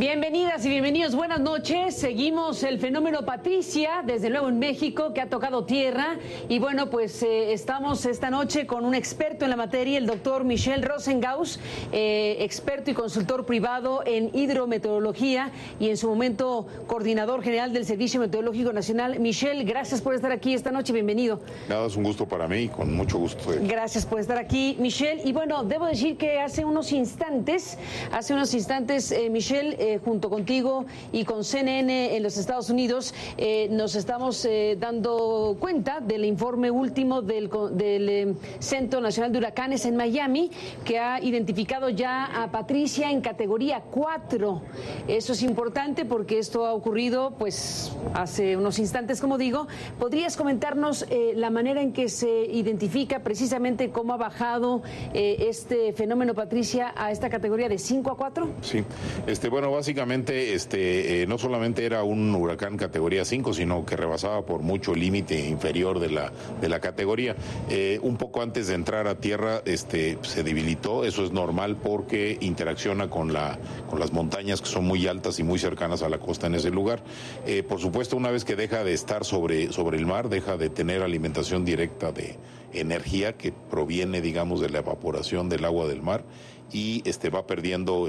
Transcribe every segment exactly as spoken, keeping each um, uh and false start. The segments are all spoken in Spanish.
Bienvenidas y bienvenidos, buenas noches. Seguimos el fenómeno Patricia, desde luego en México, que ha tocado tierra. Y bueno, pues eh, estamos esta noche con un experto en la materia, el doctor Michel Rosengaus, eh, experto y consultor privado en hidrometeorología y en su momento coordinador general del Servicio Meteorológico Nacional. Michel, gracias por estar aquí esta noche, bienvenido. Nada, es un gusto para mí, con mucho gusto. Gracias por estar aquí, Michel. Y bueno, debo decir que hace unos instantes, hace unos instantes, eh, Michel, Eh, junto contigo y con C N N en los Estados Unidos, eh, nos estamos eh, dando cuenta del informe último del, del eh, Centro Nacional de Huracanes en Miami, que ha identificado ya a Patricia en categoría cuatro. Eso es importante porque esto ha ocurrido pues hace unos instantes, como digo. ¿Podrías comentarnos eh, la manera en que se identifica precisamente cómo ha bajado eh, este fenómeno Patricia a esta categoría de cinco a cuatro? Sí, este, bueno, básicamente este, eh, no solamente era un huracán categoría cinco, sino que rebasaba por mucho el límite inferior de la, de la categoría. Eh, un poco antes de entrar a tierra este, se debilitó, eso es normal porque interacciona con, la, con las montañas que son muy altas y muy cercanas a la costa en ese lugar. Eh, por supuesto, una vez que deja de estar sobre, sobre el mar, deja de tener alimentación directa de energía que proviene, digamos, de la evaporación del agua del mar, y este va perdiendo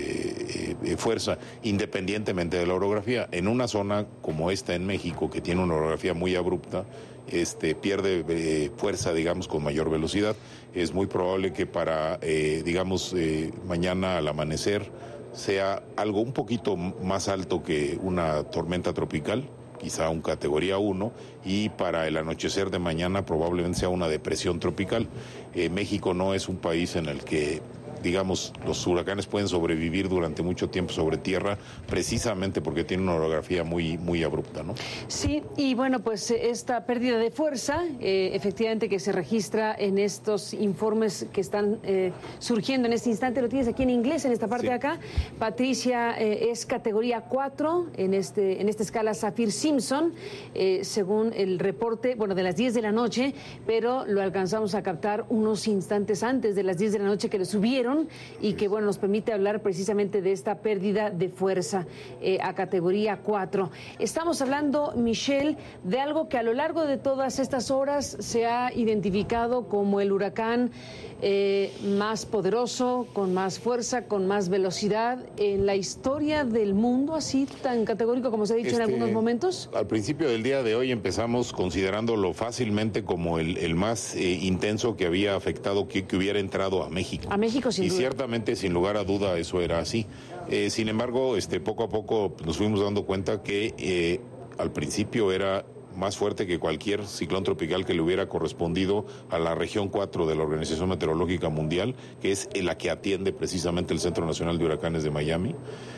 este eh, fuerza independientemente de la orografía. En una zona como esta en México, que tiene una orografía muy abrupta, este pierde eh, fuerza, digamos, con mayor velocidad. Es muy probable que para, eh, digamos, eh, mañana al amanecer sea algo un poquito más alto que una tormenta tropical, quizá un categoría uno, y para el anochecer de mañana probablemente sea una depresión tropical. Eh, México no es un país en el que, digamos, los huracanes pueden sobrevivir durante mucho tiempo sobre tierra, precisamente porque tiene una orografía muy, muy abrupta, ¿no? Sí, y bueno, pues esta pérdida de fuerza, eh, efectivamente, que se registra en estos informes que están eh, surgiendo en este instante, lo tienes aquí en inglés, en esta parte sí. de acá. Patricia eh, es categoría cuatro en, este, en esta escala Saffir-Simpson, eh, según el reporte, bueno, de las diez de la noche, pero lo alcanzamos a captar unos instantes antes de las diez de la noche que lo subieron, y que bueno nos permite hablar precisamente de esta pérdida de fuerza eh, a categoría cuatro. Estamos hablando, Michel, de algo que a lo largo de todas estas horas se ha identificado como el huracán eh, más poderoso, con más fuerza, con más velocidad en la historia del mundo, así tan categórico como se ha dicho este, en algunos momentos. Al principio del día de hoy empezamos considerándolo fácilmente como el, el más eh, intenso que había afectado, que, que hubiera entrado a México. A México, sí. Y ciertamente, sin lugar a duda, eso era así. Eh, sin embargo, este, poco a poco nos fuimos dando cuenta que eh, al principio era más fuerte que cualquier ciclón tropical que le hubiera correspondido a la región cuatro de la Organización Meteorológica Mundial, que es la que atiende precisamente el Centro Nacional de Huracanes de Miami.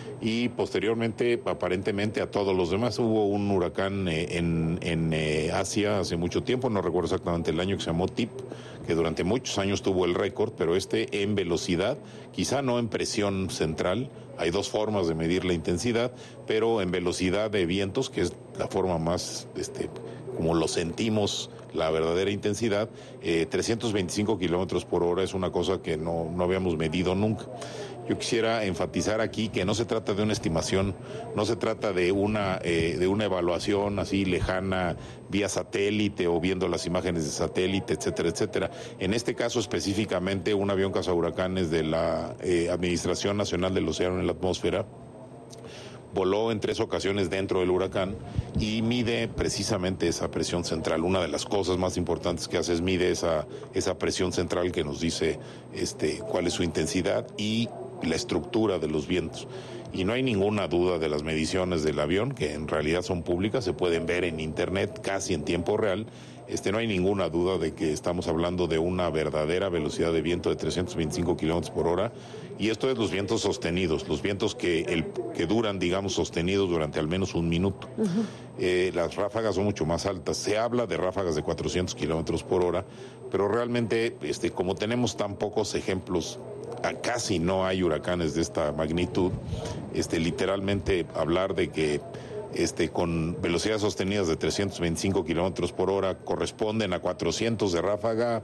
Y posteriormente, aparentemente, a todos los demás. Hubo un huracán eh, en, en eh, Asia hace mucho tiempo, no recuerdo exactamente el año, que se llamó Tip, que durante muchos años tuvo el récord, pero este en velocidad, quizá no en presión central. Hay dos formas de medir la intensidad, pero en velocidad de vientos, que es la forma más, este, como lo sentimos, la verdadera intensidad, eh, trescientos veinticinco kilómetros por hora es una cosa que no, no habíamos medido nunca. Yo quisiera enfatizar aquí que no se trata de una estimación, no se trata de una eh, de una evaluación así lejana vía satélite o viendo las imágenes de satélite, etcétera, etcétera. En este caso específicamente, un avión cazahuracanes de la eh, Administración Nacional del Océano y la Atmósfera voló en tres ocasiones dentro del huracán y mide precisamente esa presión central. Una de las cosas más importantes que hace es mide esa, esa presión central que nos dice este, cuál es su intensidad y la estructura de los vientos. Y no hay ninguna duda de las mediciones del avión, que en realidad son públicas, se pueden ver en internet casi en tiempo real. Este, no hay ninguna duda de que estamos hablando de una verdadera velocidad de viento de trescientos veinticinco kilómetros por hora, y esto es los vientos sostenidos, los vientos que, el, que duran, digamos, sostenidos durante al menos un minuto. Uh-huh. Eh, las ráfagas son mucho más altas, se habla de ráfagas de cuatrocientos kilómetros por hora, pero realmente, este, como tenemos tan pocos ejemplos, casi no hay huracanes de esta magnitud, este, literalmente hablar de que Este, con velocidades sostenidas de trescientos veinticinco kilómetros por hora corresponden a cuatrocientos de ráfaga,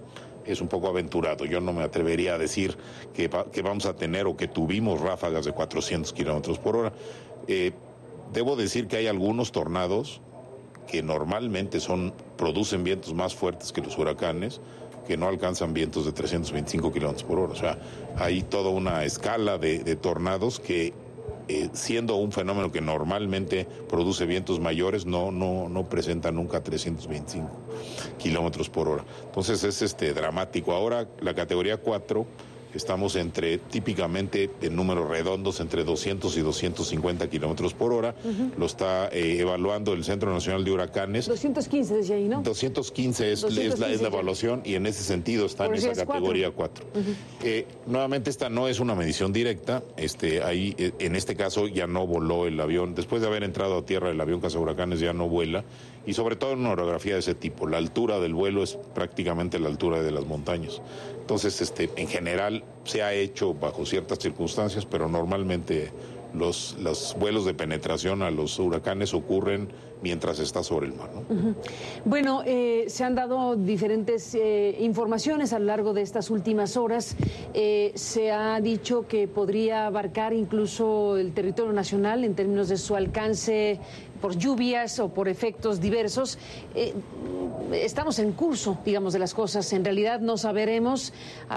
es un poco aventurado. Yo no me atrevería a decir que, que vamos a tener o que tuvimos ráfagas de cuatrocientos kilómetros por hora. Eh, debo decir que hay algunos tornados que normalmente son, producen vientos más fuertes que los huracanes, que no alcanzan vientos de trescientos veinticinco kilómetros por hora. O sea, hay toda una escala de, de tornados que, eh, siendo un fenómeno que normalmente produce vientos mayores, no, no, no presenta nunca trescientos veinticinco kilómetros por hora. Entonces es este, dramático. Ahora la categoría cuatro, estamos entre, típicamente en números redondos, entre doscientos y doscientos cincuenta kilómetros por hora. Uh-huh. Lo está eh, evaluando el Centro Nacional de Huracanes. doscientos quince decía ahí, ¿no? doscientos quince es, doscientos quince es, la, es la evaluación y en ese sentido está Por en esa categoría cuatro. Uh-huh. Eh, nuevamente esta no es una medición directa. Este, ahí, eh, en este caso ya no voló el avión. Después de haber entrado a tierra el avión cazahuracanes ya no vuela. Y sobre todo en una orografía de ese tipo. La altura del vuelo es prácticamente la altura de las montañas. Entonces, este, en general se ha hecho bajo ciertas circunstancias, pero normalmente los, los vuelos de penetración a los huracanes ocurren mientras está sobre el mar, ¿no? Uh-huh. Bueno, eh, se han dado diferentes eh, informaciones a lo largo de estas últimas horas. Eh, se ha dicho que podría abarcar incluso el territorio nacional en términos de su alcance por lluvias o por efectos diversos. Eh, estamos en curso, digamos, de las cosas. En realidad no saberemos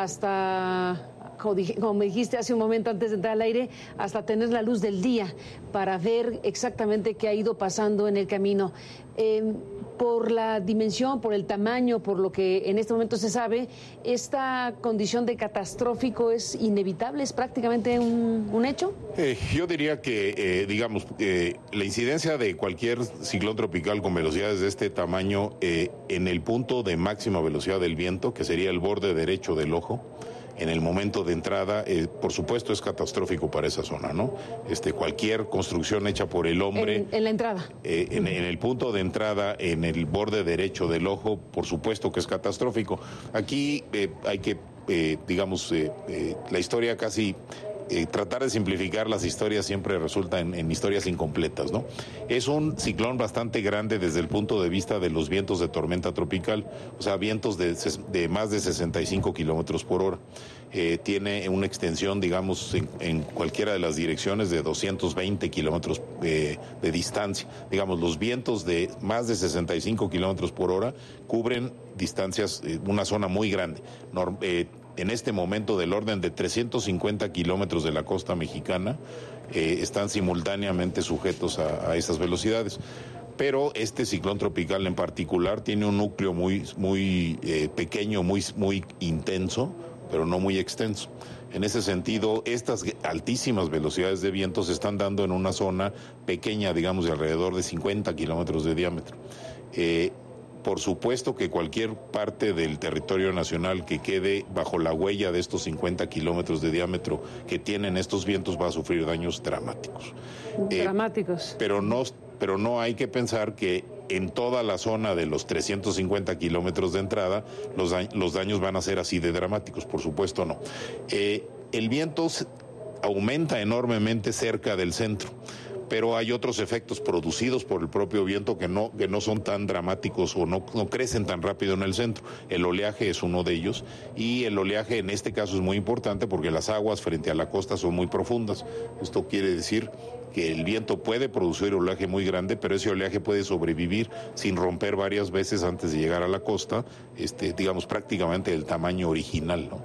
hasta, como, dije, como me dijiste hace un momento antes de entrar al aire, hasta tener la luz del día para ver exactamente qué ha ido pasando en el camino. Eh, por la dimensión, por el tamaño, por lo que en este momento se sabe, esta condición de catastrófico es inevitable, es prácticamente un, un hecho. Eh, yo diría que, eh, digamos, eh, la incidencia de cualquier ciclón tropical con velocidades de este tamaño eh, en el punto de máxima velocidad del viento, que sería el borde derecho del ojo, en el momento de entrada, eh, por supuesto es catastrófico para esa zona, ¿no? Este, cualquier construcción hecha por el hombre... En, en la entrada. Eh, en, en el punto de entrada, en el borde derecho del ojo, por supuesto que es catastrófico. Aquí eh, hay que, eh, digamos, eh, eh, la historia casi... Eh, tratar de simplificar las historias siempre resulta en, en historias incompletas, ¿no? Es un ciclón bastante grande desde el punto de vista de los vientos de tormenta tropical, o sea, vientos de, de más de sesenta y cinco kilómetros por hora. Eh, tiene una extensión, digamos, en, en cualquiera de las direcciones de doscientos veinte kilómetros eh, de distancia. Digamos, los vientos de más de sesenta y cinco kilómetros por hora cubren distancias, eh, una zona muy grande. Norm, eh, en este momento del orden de trescientos cincuenta kilómetros de la costa mexicana eh, están simultáneamente sujetos a, a esas velocidades. Pero este ciclón tropical en particular tiene un núcleo muy, muy eh, pequeño, muy, muy intenso, pero no muy extenso. En ese sentido, estas altísimas velocidades de viento se están dando en una zona pequeña, digamos, de alrededor de cincuenta kilómetros de diámetro. Eh, Por supuesto que cualquier parte del territorio nacional que quede bajo la huella de estos cincuenta kilómetros de diámetro que tienen estos vientos va a sufrir daños dramáticos. Dramáticos. Eh, pero no, pero no hay que pensar que en toda la zona de los trescientos cincuenta kilómetros de entrada los, da, los daños van a ser así de dramáticos, por supuesto no. Eh, el viento aumenta enormemente cerca del centro, pero hay otros efectos producidos por el propio viento que no, que no son tan dramáticos o no, no crecen tan rápido en el centro. El oleaje es uno de ellos y el oleaje en este caso es muy importante porque las aguas frente a la costa son muy profundas. Esto quiere decir que el viento puede producir oleaje muy grande, pero ese oleaje puede sobrevivir sin romper varias veces antes de llegar a la costa, este, digamos prácticamente del tamaño original, ¿no?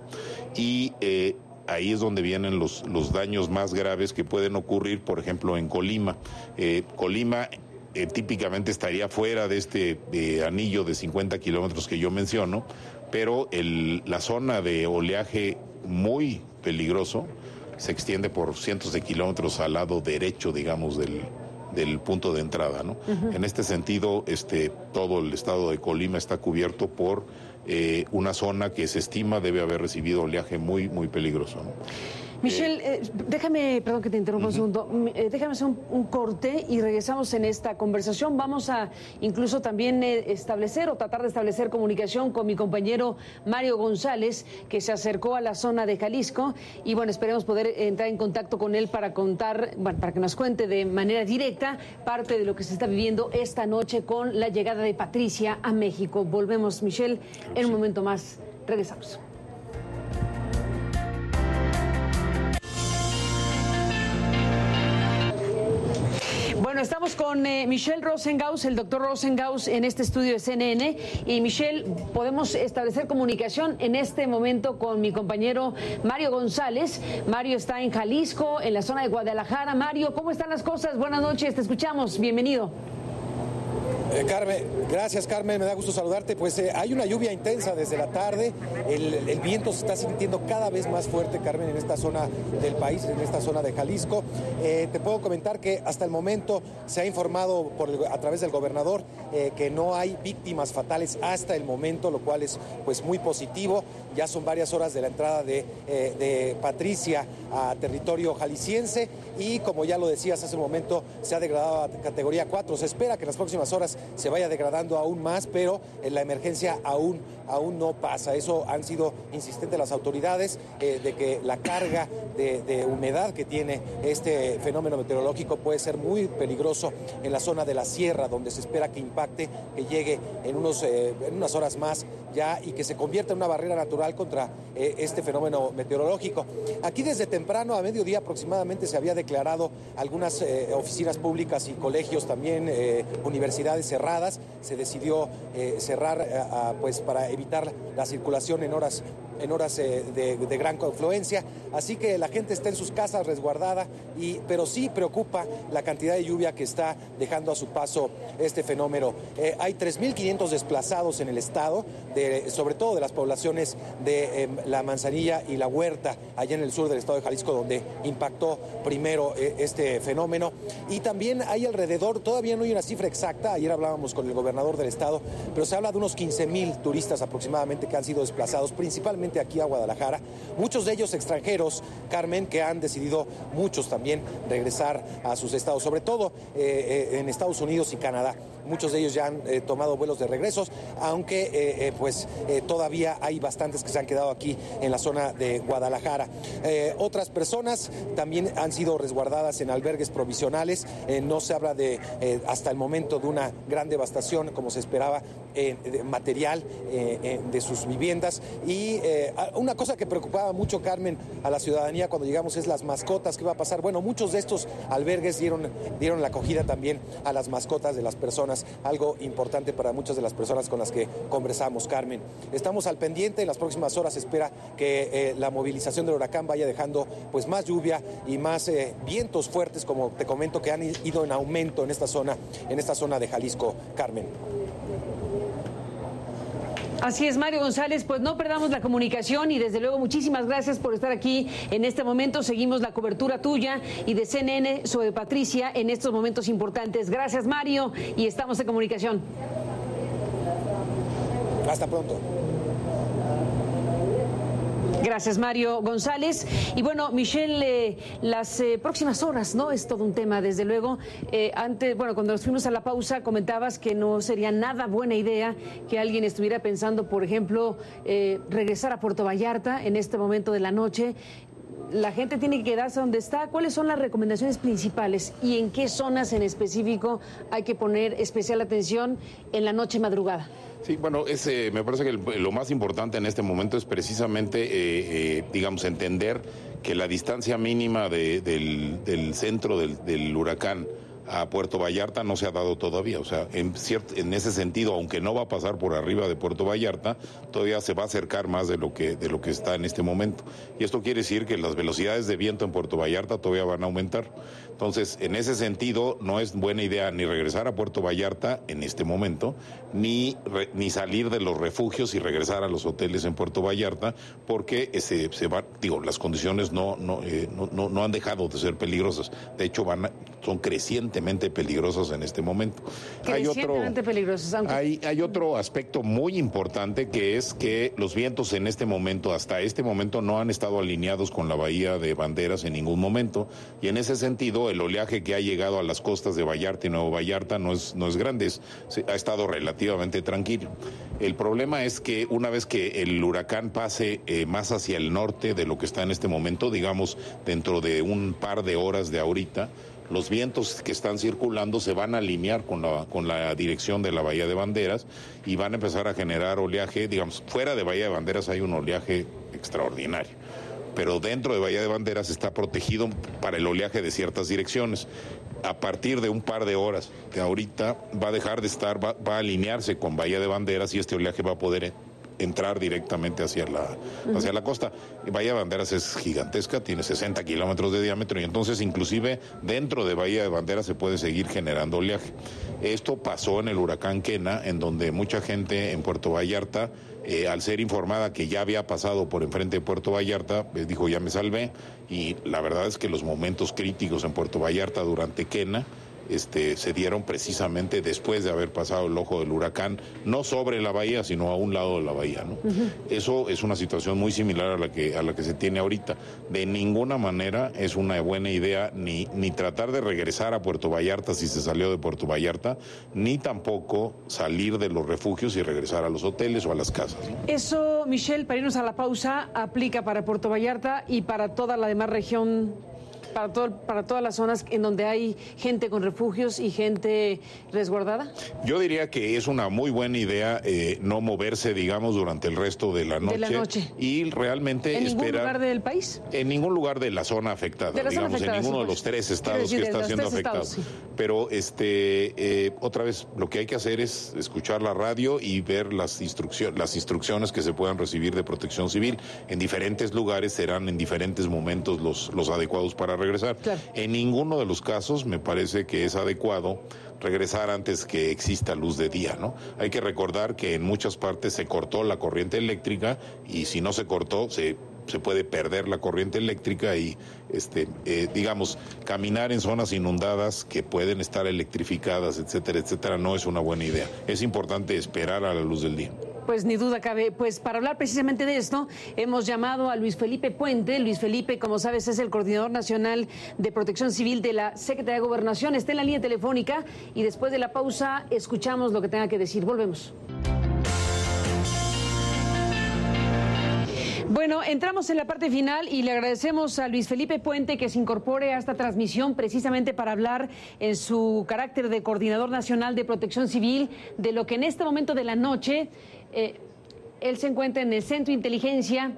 Y eh, ahí es donde vienen los, los daños más graves que pueden ocurrir, por ejemplo, en Colima. Eh, Colima eh, típicamente estaría fuera de este eh, anillo de cincuenta kilómetros que yo menciono, pero el, la zona de oleaje muy peligroso se extiende por cientos de kilómetros al lado derecho, digamos, del, del punto de entrada, ¿no? Uh-huh. En este sentido, este, todo el estado de Colima está cubierto por Eh, una zona que se estima debe haber recibido oleaje muy, muy peligroso, ¿no? Michelle, eh, déjame, perdón que te interrumpa uh-huh. un segundo, eh, déjame hacer un, un corte y regresamos en esta conversación. Vamos a incluso también eh, establecer o tratar de establecer comunicación con mi compañero Mario González, que se acercó a la zona de Jalisco, y bueno, esperemos poder entrar en contacto con él para contar, bueno, para que nos cuente de manera directa parte de lo que se está viviendo esta noche con la llegada de Patricia a México. Volvemos, Michelle, en un momento más Regresamos. Bueno, estamos con eh, Michelle Rosengaus, el doctor Rosengaus, en este estudio de C N N. Y Michelle, podemos establecer comunicación en este momento con mi compañero Mario González. Mario está en Jalisco, en la zona de Guadalajara. Mario, ¿cómo están las cosas? Buenas noches, te escuchamos. Bienvenido. Eh, Carmen, gracias Carmen, me da gusto saludarte. Pues eh, hay una lluvia intensa desde la tarde, el, el viento se está sintiendo cada vez más fuerte, Carmen, en esta zona del país, en esta zona de Jalisco. Eh, te puedo comentar que hasta el momento se ha informado por el, a través del gobernador eh, que no hay víctimas fatales hasta el momento, lo cual es pues muy positivo. Ya son varias horas de la entrada de, eh, de Patricia a territorio jalisciense y, como ya lo decías hace un momento, se ha degradado a categoría cuatro. Se espera que en las próximas horas se vaya degradando aún más, pero en la emergencia aún, aún no pasa. Eso han sido insistentes las autoridades eh, de que la carga de, de humedad que tiene este fenómeno meteorológico puede ser muy peligroso en la zona de la sierra, donde se espera que impacte, que llegue en, unos, eh, en unas horas más ya y que se convierta en una barrera natural contra eh, este fenómeno meteorológico. Aquí desde temprano, a mediodía aproximadamente, se había declarado algunas eh, oficinas públicas y colegios, también eh, universidades cerradas. Se decidió eh, cerrar eh, a, pues para evitar la circulación en horas en horas eh, de, de gran confluencia, así que la gente está en sus casas resguardada, y, pero sí preocupa la cantidad de lluvia que está dejando a su paso este fenómeno. Eh, hay tres mil quinientos desplazados en el estado, de, sobre todo de las poblaciones de eh, La Manzanilla y La Huerta, allá en el sur del estado de Jalisco, donde impactó primero eh, este fenómeno, y también hay alrededor, todavía no hay una cifra exacta, ayer hablábamos con el gobernador del estado, pero se habla de unos quince mil turistas aproximadamente que han sido desplazados, principalmente aquí a Guadalajara, muchos de ellos extranjeros, Carmen, que han decidido, muchos también, regresar a sus estados, sobre todo eh, eh, en Estados Unidos y Canadá. Muchos de ellos ya han eh, tomado vuelos de regresos, aunque eh, eh, pues eh, todavía hay bastantes que se han quedado aquí en la zona de Guadalajara. Eh, otras personas también han sido resguardadas en albergues provisionales. Eh, no se habla de eh, hasta el momento de una gran devastación como se esperaba eh, de material eh, eh, de sus viviendas. Y eh, una cosa que preocupaba mucho, Carmen, a la ciudadanía cuando llegamos es las mascotas. ¿Qué va a pasar? Bueno, muchos de estos albergues dieron, dieron la acogida también a las mascotas de las personas, algo importante para muchas de las personas con las que conversamos, Carmen. Estamos al pendiente, en las próximas horas se espera que eh, la movilización del huracán vaya dejando pues más lluvia y más eh, vientos fuertes, como te comento, que han ido en aumento en esta zona, en esta zona de Jalisco, Carmen. Así es, Mario González, pues no perdamos la comunicación y desde luego muchísimas gracias por estar aquí en este momento. Seguimos la cobertura tuya y de C N N sobre Patricia en estos momentos importantes. Gracias, Mario, y estamos en comunicación. Hasta pronto. Gracias, Mario González. Y bueno, Michelle, eh, las eh, próximas horas, ¿no? Es todo un tema, desde luego. Eh, antes, bueno, cuando nos fuimos a la pausa, comentabas que no sería nada buena idea que alguien estuviera pensando, por ejemplo, eh, regresar a Puerto Vallarta en este momento de la noche. La gente tiene que quedarse donde está. ¿Cuáles son las recomendaciones principales y en qué zonas en específico hay que poner especial atención en la noche madrugada? Sí, bueno, es, eh, me parece que el, lo más importante en este momento es precisamente, eh, eh, digamos, entender que la distancia mínima de, del, del centro del, del huracán a Puerto Vallarta no se ha dado todavía. O sea, en, cierto, en ese sentido, aunque no va a pasar por arriba de Puerto Vallarta, todavía se va a acercar más de lo que de lo que está en este momento. Y esto quiere decir que las velocidades de viento en Puerto Vallarta todavía van a aumentar. Entonces, en ese sentido, no es buena idea ni regresar a Puerto Vallarta en este momento, ni, re, ni salir de los refugios y regresar a los hoteles en Puerto Vallarta, porque ese, se va, digo, las condiciones no, no, eh, no, no, no han dejado de ser peligrosas. De hecho, van a, son crecientemente peligrosas en este momento. Crecientemente peligrosas. Aunque... Hay, hay otro aspecto muy importante, que es que los vientos en este momento, hasta este momento, no han estado alineados con la bahía de Banderas en ningún momento, y en ese sentido el oleaje que ha llegado a las costas de Vallarta y Nuevo Vallarta no es, no es grande, es, ha estado relativamente tranquilo. El problema es que una vez que el huracán pase eh, más hacia el norte de lo que está en este momento, digamos dentro de un par de horas de ahorita, los vientos que están circulando se van a alinear con la, con la dirección de la Bahía de Banderas y van a empezar a generar oleaje, digamos, fuera de Bahía de Banderas hay un oleaje extraordinario, pero dentro de Bahía de Banderas está protegido para el oleaje de ciertas direcciones. A partir de un par de horas de ahorita va a dejar de estar, va, va a alinearse con Bahía de Banderas y este oleaje va a poder entrar directamente hacia la, hacia la costa. Bahía de Banderas es gigantesca, tiene sesenta kilómetros de diámetro y entonces inclusive dentro de Bahía de Banderas se puede seguir generando oleaje. Esto pasó en el huracán Kena, en donde mucha gente en Puerto Vallarta, eh, al ser informada que ya había pasado por enfrente de Puerto Vallarta, eh, dijo ya me salvé, y la verdad es que los momentos críticos en Puerto Vallarta durante Kena Este, se dieron precisamente después de haber pasado el ojo del huracán, no sobre la bahía, sino a un lado de la bahía, ¿no? Uh-huh. Eso es una situación muy similar a la que a la que se tiene ahorita. De ninguna manera es una buena idea ni, ni tratar de regresar a Puerto Vallarta si se salió de Puerto Vallarta, ni tampoco salir de los refugios y regresar a los hoteles o a las casas, ¿no? Eso, Michelle, para irnos a la pausa, aplica para Puerto Vallarta y para toda la demás región. Para, todo, para todas las zonas en donde hay gente con refugios y gente resguardada? Yo diría que es una muy buena idea eh, no moverse, digamos, durante el resto de la noche. De la noche. Y realmente ¿En esperar... ningún lugar del país? En ningún lugar de la zona afectada, de la digamos, zona afectada, en ninguno sí, de los tres estados decir, que está siendo afectado. Estados, sí. Pero, este, eh, otra vez, lo que hay que hacer es escuchar la radio y ver las, instruccio- las instrucciones que se puedan recibir de Protección Civil. En diferentes lugares serán en diferentes momentos los, los adecuados para regresar. Claro. En ninguno de los casos me parece que es adecuado regresar antes que exista luz de día, ¿no? Hay que recordar que en muchas partes se cortó la corriente eléctrica y si no se cortó, se, se puede perder la corriente eléctrica y, este, eh, digamos, caminar en zonas inundadas que pueden estar electrificadas, etcétera, etcétera, no es una buena idea. Es importante esperar a la luz del día. Pues ni duda cabe. Pues para hablar precisamente de esto, hemos llamado a Luis Felipe Puente. Luis Felipe, como sabes, es el Coordinador Nacional de Protección Civil de la Secretaría de Gobernación. Está en la línea telefónica y después de la pausa escuchamos lo que tenga que decir. Volvemos. Bueno, entramos en la parte final y le agradecemos a Luis Felipe Puente que se incorpore a esta transmisión precisamente para hablar en su carácter de Coordinador Nacional de Protección Civil de lo que en este momento de la noche eh, él se encuentra en el Centro de Inteligencia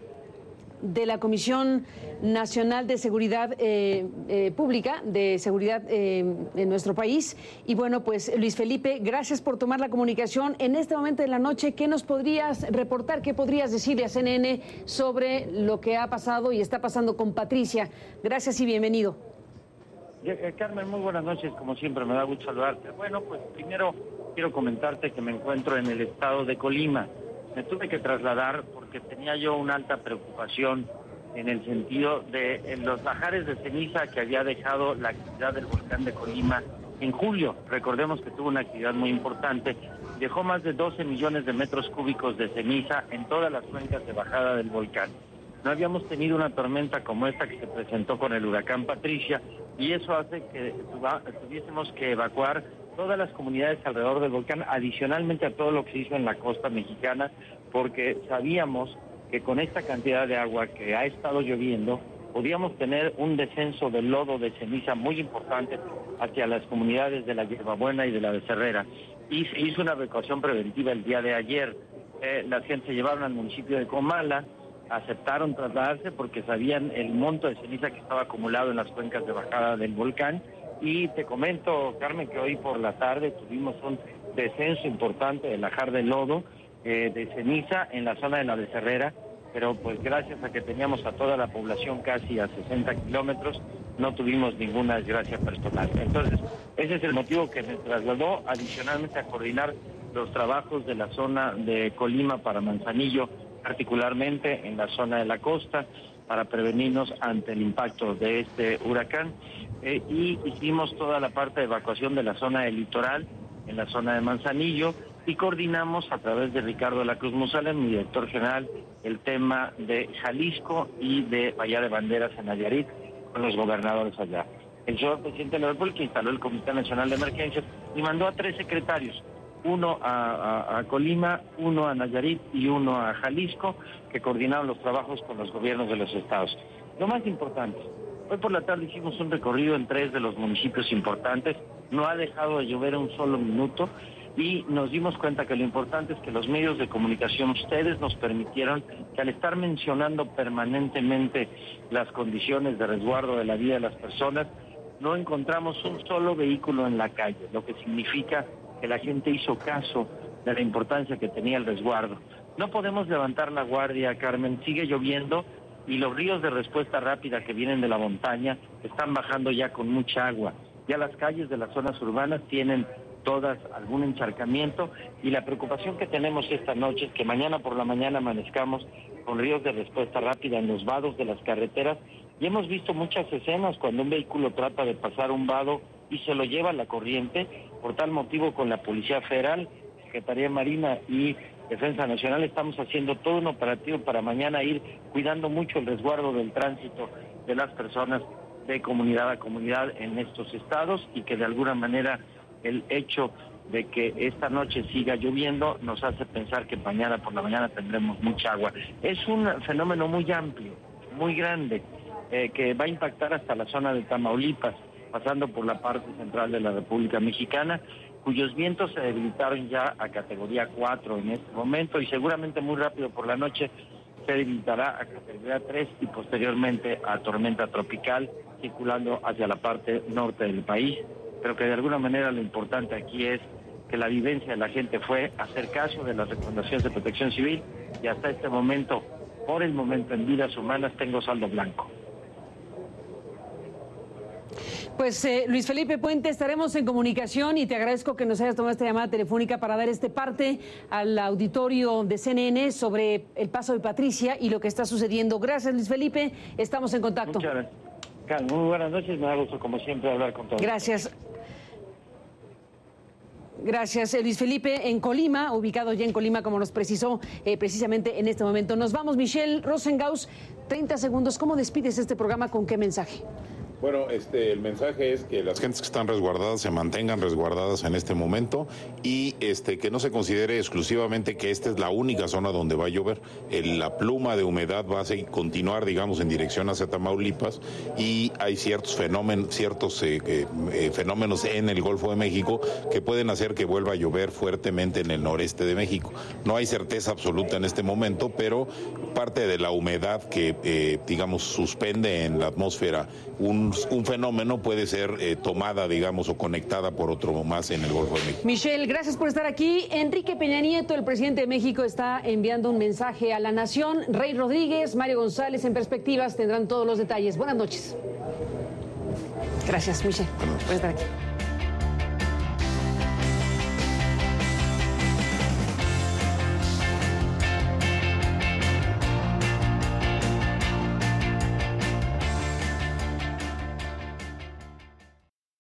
de la Comisión Nacional de Seguridad eh, eh, Pública, de Seguridad eh, en nuestro país. Y bueno, pues Luis Felipe, gracias por tomar la comunicación. En este momento de la noche, ¿qué nos podrías reportar? ¿Qué podrías decirle a C N N sobre lo que ha pasado y está pasando con Patricia? Gracias y bienvenido. Carmen, muy buenas noches, como siempre, me da gusto saludarte. Bueno, pues primero quiero comentarte que me encuentro en el estado de Colima. Me tuve que trasladar porque tenía yo una alta preocupación en el sentido de en los bajares de ceniza que había dejado la actividad del volcán de Colima en julio. Recordemos que tuvo una actividad muy importante, dejó más de doce millones de metros cúbicos de ceniza en todas las cuencas de bajada del volcán. No habíamos tenido una tormenta como esta que se presentó con el huracán Patricia y eso hace que tuviésemos que evacuar todas las comunidades alrededor del volcán, adicionalmente a todo lo que se hizo en la costa mexicana, porque sabíamos que con esta cantidad de agua que ha estado lloviendo, podíamos tener un descenso del lodo de ceniza muy importante hacia las comunidades de la Hierbabuena y de la Becerrera. Y se hizo una evacuación preventiva el día de ayer. Eh, la gente se llevaron al municipio de Comala, aceptaron trasladarse porque sabían el monto de ceniza que estaba acumulado en las cuencas de bajada del volcán. Y te comento, Carmen, que hoy por la tarde tuvimos un descenso importante del lajar de lodo, eh, de ceniza en la zona de la Becerrera, pero pues gracias a que teníamos a toda la población casi a sesenta kilómetros, no tuvimos ninguna desgracia personal. Entonces, ese es el motivo que me trasladó adicionalmente a coordinar los trabajos de la zona de Colima para Manzanillo, particularmente en la zona de la costa, para prevenirnos ante el impacto de este huracán. Eh, y hicimos toda la parte de evacuación de la zona del litoral, en la zona de Manzanillo, y coordinamos a través de Ricardo de la Cruz Musalem, mi director general, el tema de Jalisco y de Bahía de Banderas en Nayarit, con los gobernadores allá. El señor presidente de la República instaló el Comité Nacional de Emergencias y mandó a tres secretarios, uno a, a, a Colima, uno a Nayarit y uno a Jalisco, que coordinaron los trabajos con los gobiernos de los estados. Lo más importante, Hoy por la tarde hicimos un recorrido en tres de los municipios importantes, no ha dejado de llover un solo minuto y nos dimos cuenta que lo importante es que los medios de comunicación, ustedes nos permitieron que al estar mencionando permanentemente las condiciones de resguardo de la vida de las personas, no encontramos un solo vehículo en la calle, lo que significa que la gente hizo caso de la importancia que tenía el resguardo. No podemos levantar la guardia, Carmen, sigue lloviendo y los ríos de respuesta rápida que vienen de la montaña están bajando ya con mucha agua. Ya las calles de las zonas urbanas tienen todas algún encharcamiento y la preocupación que tenemos esta noche es que mañana por la mañana amanezcamos con ríos de respuesta rápida en los vados de las carreteras y hemos visto muchas escenas cuando un vehículo trata de pasar un vado y se lo lleva a la corriente. Por tal motivo, con la Policía Federal, Secretaría de Marina y Defensa Nacional estamos haciendo todo un operativo para mañana ir cuidando mucho el resguardo del tránsito de las personas de comunidad a comunidad en estos estados y que de alguna manera el hecho de que esta noche siga lloviendo nos hace pensar que mañana por la mañana tendremos mucha agua. Es un fenómeno muy amplio, muy grande, eh, que va a impactar hasta la zona de Tamaulipas, pasando por la parte central de la República Mexicana, cuyos vientos se debilitaron ya a categoría cuatro en este momento y seguramente muy rápido por la noche se debilitará a categoría tres y posteriormente a tormenta tropical, circulando hacia la parte norte del país. Pero que de alguna manera lo importante aquí es que la vivencia de la gente fue hacer caso de las recomendaciones de Protección Civil y hasta este momento, por el momento en vidas humanas, tengo saldo blanco. Pues eh, Luis Felipe Puente, estaremos en comunicación y te agradezco que nos hayas tomado esta llamada telefónica para dar este parte al auditorio de C N N sobre el paso de Patricia y lo que está sucediendo. Gracias, Luis Felipe, estamos en contacto. Muchas gracias. Carlos, muy buenas noches, me da gusto como siempre hablar con todos. Gracias. Gracias, Luis Felipe, en Colima, ubicado ya en Colima, como nos precisó eh, precisamente en este momento. Nos vamos, Michelle Rosengaus, treinta segundos. ¿Cómo despides este programa? ¿Con qué mensaje? Bueno, este, el mensaje es que las gentes que están resguardadas se mantengan resguardadas en este momento y este, que no se considere exclusivamente que esta es la única zona donde va a llover. El, la pluma de humedad va a seguir, continuar, digamos, en dirección hacia Tamaulipas y hay ciertos fenómenos, ciertos eh, eh, fenómenos en el Golfo de México que pueden hacer que vuelva a llover fuertemente en el noreste de México. No hay certeza absoluta en este momento, pero parte de la humedad que, eh, digamos, suspende en la atmósfera un un fenómeno puede ser eh, tomada, digamos, o conectada por otro más en el Golfo de México. Michelle, gracias por estar aquí. Enrique Peña Nieto, el presidente de México, está enviando un mensaje a la nación. Rey Rodríguez, Mario González, en Perspectivas, tendrán todos los detalles. Buenas noches. Gracias, Michelle, por estar aquí.